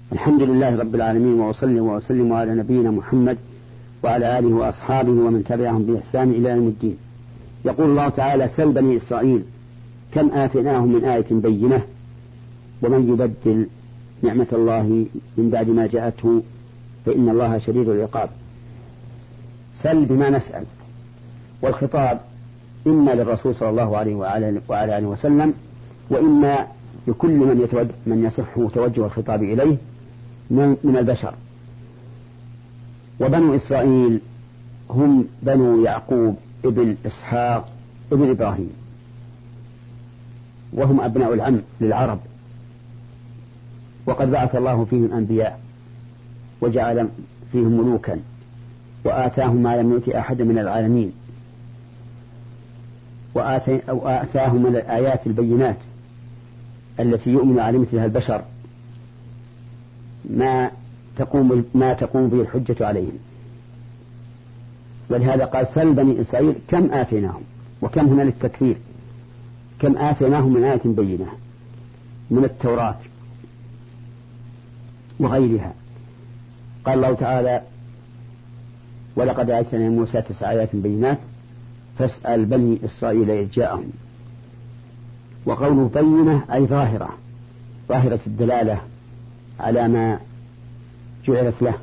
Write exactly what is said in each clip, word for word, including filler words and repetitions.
الحمد لله رب العالمين، وأصلي وأسلم على نبينا محمد وعلى آله وأصحابه ومن تبعهم بإحسان إلى يوم الدين. يقول الله تعالى: سل بني إسرائيل كم آتيناهم من آية بينة ومن يبدل نعمة الله من بعد ما جاءته فإن الله شديد العقاب. سل بما نسأل، والخطاب إما للرسول صلى الله عليه وعلى آله وسلم، وإما لكل من, يتوجه من يصح توجه الخطاب إليه من البشر. وبنو إسرائيل هم بنو يعقوب ابن إسحاق ابن إبراهيم، وهم أبناء العم للعرب، وقد بعث الله فيهم أنبياء وجعل فيهم ملوكا وآتاهم ما لم يؤت أحد من العالمين، وآتاهم من الآيات البينات التي يؤمن على مثلها البشر ما تقوم ما تقوم به الحجة عليهم. ولهذا قال: سل بني إسرائيل كم آتيناهم، وكم هنا للتكثير، كم آتيناهم من آية بينة من التوراة وغيرها. قال الله تعالى: ولقد آتينا موسى تسع آيات بينات فاسأل بني إسرائيل إذ جاءهم. وقوله بينة أي ظاهرة، ظاهرة الدلالة على ما جعلت له.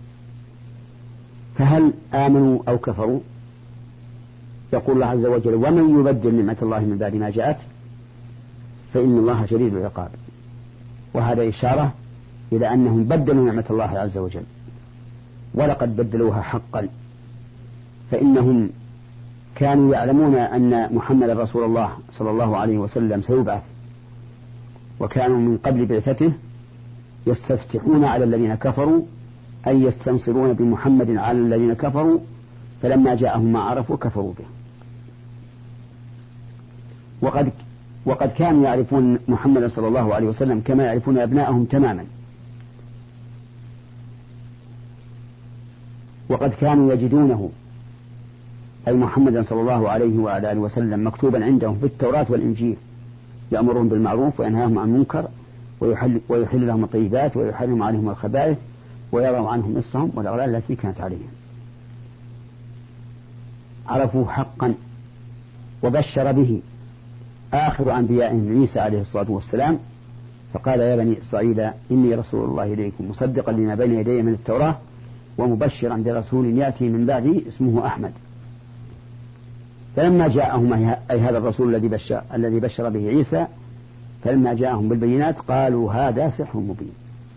فهل آمنوا أو كفروا؟ يقول الله عز وجل: ومن يبدل نعمة الله من بعد ما جاءت فإن الله شديد العقاب. وهذا إشارة إلى أنهم بدلوا نعمة الله عز وجل، ولقد بدلوها حقا، فإنهم كانوا يعلمون أن محمد رسول الله صلى الله عليه وسلم سيبعث، وكانوا من قبل بعثته يستفتحون على الذين كفروا، أي يستنصرون بمحمد على الذين كفروا، فلما جاءهم ما عرفوا كفروا به. وقد وقد كانوا يعرفون محمد صلى الله عليه وسلم كما يعرفون أبنائهم تماما، وقد كانوا يجدونه أي محمد صلى الله عليه وعلى آله وسلم مكتوبا عندهم في التوراة والإنجيل، يأمرهم بالمعروف وينهاهم عن المنكر ويحل, ويحل لهم الطيبات ويحرم عليهم الخبائث ويضع عنهم إصرهم والأغلال التي كانت عليهم. عرفوا حقا، وبشر به آخر أنبيائهم عيسى عليه الصلاة والسلام، فقال: يا بني إسرائيل إني رسول الله إليكم مصدقا لما بين يدي من التوراة ومبشرا برسول يأتي من بعدي اسمه أحمد. فلما جاءهم أي هذا الرسول الذي بشر, الذي بشر به عيسى، فلما جاءهم بالبينات قالوا: هذا سحر مبين.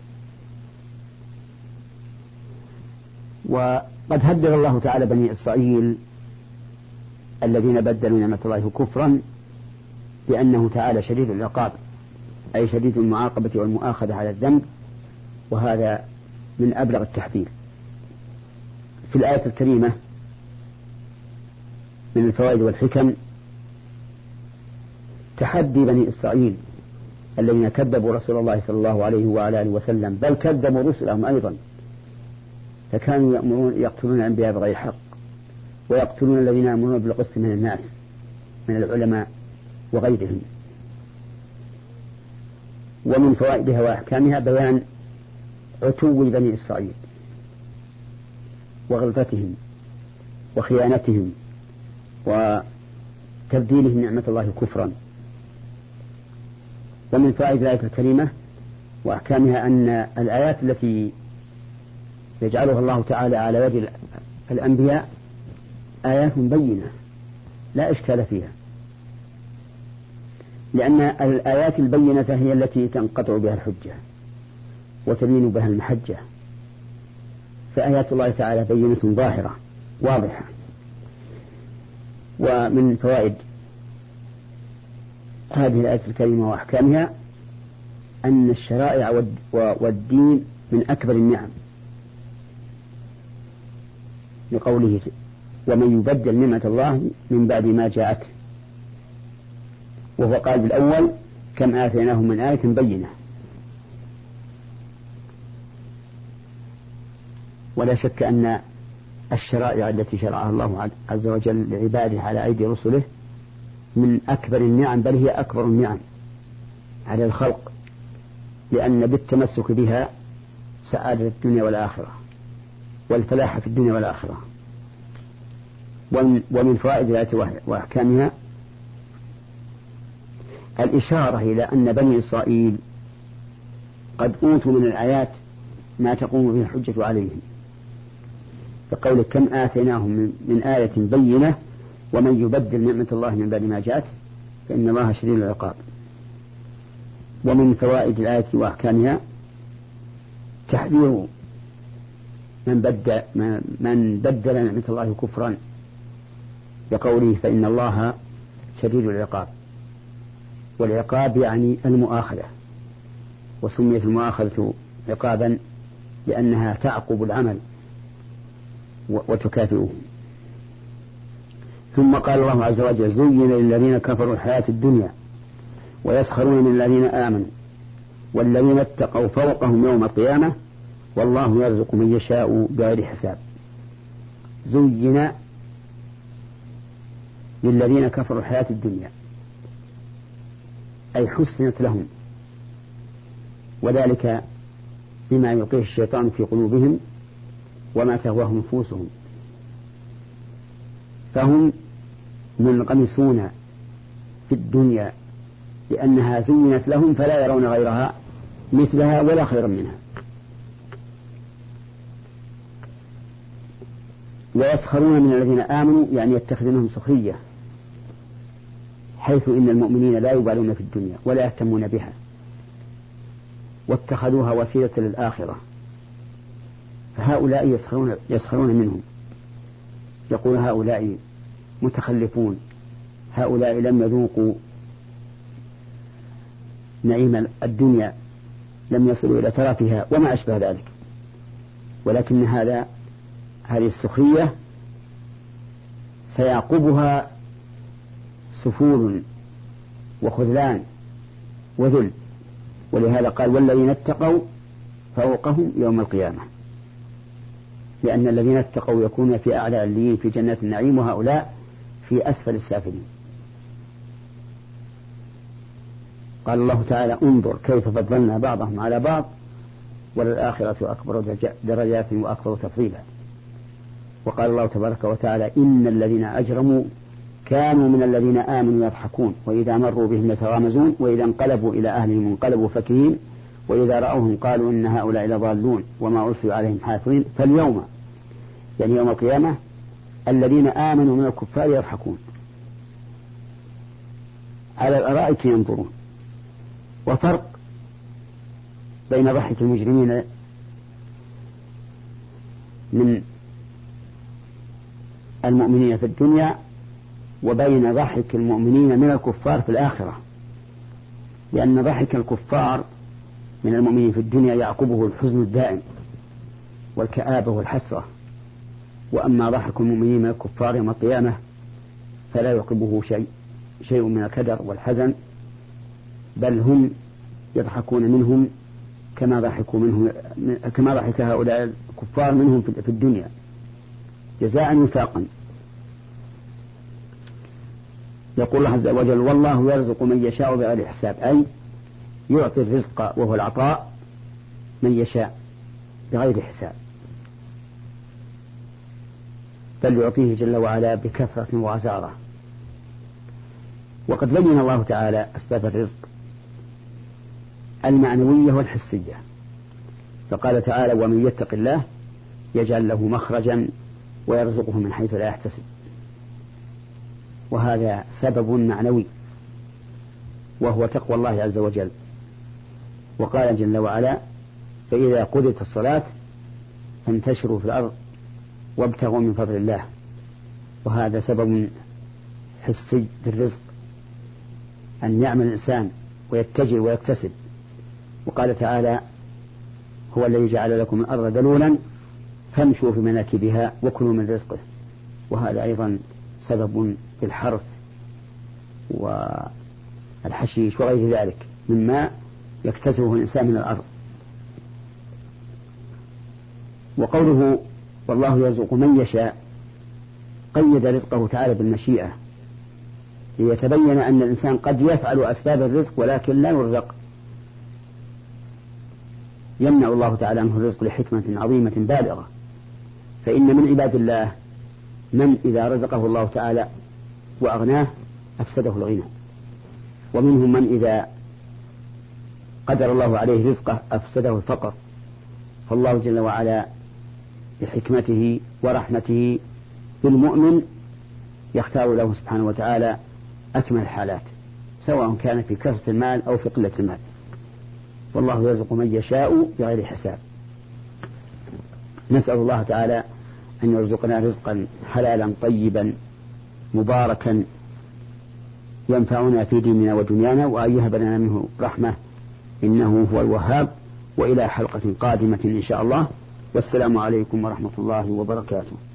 وقد هدد الله تعالى بني إسرائيل الذين بدلوا نعمة الله كفرا بأنه تعالى شديد العقاب، أي شديد المعاقبة والمؤاخذة على الذنب، وهذا من أبلغ التحذير. في الآية الكريمة من الفوائد والحكم تحدي بني إسرائيل الذين كذبوا رسول الله صلى الله عليه وعلى آله وسلم، بل كذبوا رسلهم أيضا، فكانوا يأمرون يقتلون الأنبياء بغير حق، ويقتلون الذين يأمرون بالقسط من الناس من العلماء وغيرهم. ومن فوائدها وأحكامها بيان عتو بني إسرائيل وغلطتهم وخيانتهم وتبديلهم نعمة الله كفرا. ومن فوائد الآية الكريمة وأحكامها أن الآيات التي يجعلها الله تعالى على يد الأنبياء آيات بينة لا إشكال فيها، لأن الآيات البينة هي التي تنقطع بها الحجة وتبين بها المحجة، فآيات الله تعالى بينة ظاهرة واضحة. ومن فوائد هذه الآية الكريمة وأحكامها أن الشرائع والدين من أكبر النعم، لقوله: ومن يبدل نعمة الله من بعد ما جاءته. وهو قال بالأول: كم آتيناهم من آية بينة. ولا شك أن الشرائع التي شرعها الله عز وجل لعباده على أيدي رسله من أكبر النعم، بل هي أكبر النعم على الخلق، لأن بالتمسك بها سعادة الدنيا والآخرة والفلاح في الدنيا والآخرة. ومن فوائد الآية وأحكامها الإشارة إلى أن بني إسرائيل قد أوتوا من الآيات ما تقوم به الحجة عليهم، فقول كم آتيناهم من آية بينة ومن يبدل نعمة الله من بعد ما جاءت فإن الله شديد العقاب. ومن فوائد الآية وأحكامها تحذير من بدل, من بدل نعمة الله كفرا بقوله فإن الله شديد العقاب. والعقاب يعني المؤاخذة، وسميت المؤاخذة عقابا لأنها تعقب العمل وتكافئه. ثم قال الله عز وجل زين للذين كفروا الحياة الدنيا ويسخرون من الذين آمنوا والذين اتقوا فوقهم يوم القيامة والله يرزق من يشاء بغير حساب. زين للذين كفروا الحياة الدنيا أي حسنت لهم، وذلك بما يلقيه الشيطان في قلوبهم وما تهواه نفوسهم، فهم منغمسون في الدنيا لأنها زينت لهم فلا يرون غيرها مثلها ولا خيرا منها. ويسخرون من الذين آمنوا يعني يتخذونهم سخرية، حيث إن المؤمنين لا يبالون في الدنيا ولا يهتمون بها واتخذوها وسيلة للآخرة، فهؤلاء يسخرون, يسخرون منهم، يقول هؤلاء متخلفون، هؤلاء لم يذوقوا نعيم الدنيا، لم يصلوا إلى ترفها وما أشبه ذلك. ولكن هذا هذه السخرية سيعقبها سفول وخذلان وذل، ولهذا قال والذين اتقوا فوقهم يوم القيامة، لأن الذين اتقوا يكونون في أعلى الليين في جنات النعيم وهؤلاء في أسفل السافلين. قال الله تعالى انظر كيف فضلنا بعضهم على بعض وللآخرة أكبر درجات وأكبر تفضيلا. وقال الله تبارك وتعالى إن الذين أجرموا كانوا من الذين آمنوا يضحكون وإذا مروا بهم يتغامزون وإذا انقلبوا إلى أهلهم انقلبوا فكهين وإذا رأوهم قالوا إن هؤلاء لضالون وما أرسلوا عليهم حافظين. فاليوم يعني يوم القيامة الذين آمنوا من الكفار يضحكون على الأرائك ينظرون. وفرق بين ضحك المجرمين من المؤمنين في الدنيا وبين ضحك المؤمنين من الكفار في الآخرة، لأن ضحك الكفار من المؤمنين في الدنيا يعقبه الحزن الدائم والكآبة والحسرة، وأما ضحك المؤمنين من الكفار يوم القيامة فلا يعقبه شيء شيء من الكدر والحزن، بل هم يضحكون منهم كما ضحكوا منهم كما ضحك هؤلاء الكفار منهم في الدنيا جزاء وفاقا. يقول الله عز وجل والله يرزق من يشاء بغير حساب، أي يعطي الرزق وهو العطاء من يشاء بغير حساب، بل يعطيه جل وعلا بكثرة وغزارة. وقد بين الله تعالى أسباب الرزق المعنوية والحسية، فقال تعالى ومن يتق الله يجعل له مخرجا ويرزقه من حيث لا يحتسب، وهذا سبب معنوي وهو تقوى الله عز وجل. وقال جل وعلا فإذا قضيت الصلاة فانتشروا في الأرض وابتغوا من فضل الله، وهذا سبب حسي بالرزق أن يعمل الإنسان ويتجر ويكتسب. وقال تعالى هو الذي جعل لكم الأرض ذلولا فامشوا في مناكبها وكلوا من رزقه، وهذا أيضا سبب في الحرث والحشيش وغير ذلك مما يكتسبه الإنسان من الأرض. وقوله والله يرزق من يشاء قيد رزقه تعالى بالمشيئة ليتبين أن الإنسان قد يفعل أسباب الرزق ولكن لا يرزق، يمنع الله تعالى عنه الرزق لحكمة عظيمة بالغة. فإن من عباد الله من إذا رزقه الله تعالى وأغناه أفسده الغنى، ومنهم من إذا قدر الله عليه رزقه أفسده الفقر. فالله جل وعلا بحكمته ورحمته بالمؤمن يختار له سبحانه وتعالى أكمل الحالات، سواء كان في كثرة المال أو في قلة المال، والله يرزق من يشاء بغير حساب. نسأل الله تعالى أن يرزقنا رزقا حلالا طيبا مباركا ينفعنا في ديننا ودنيانا، وأن يهب لنا منه رحمة إنه هو الوهاب. وإلى حلقة قادمة إن شاء الله، والسلام عليكم ورحمة الله وبركاته.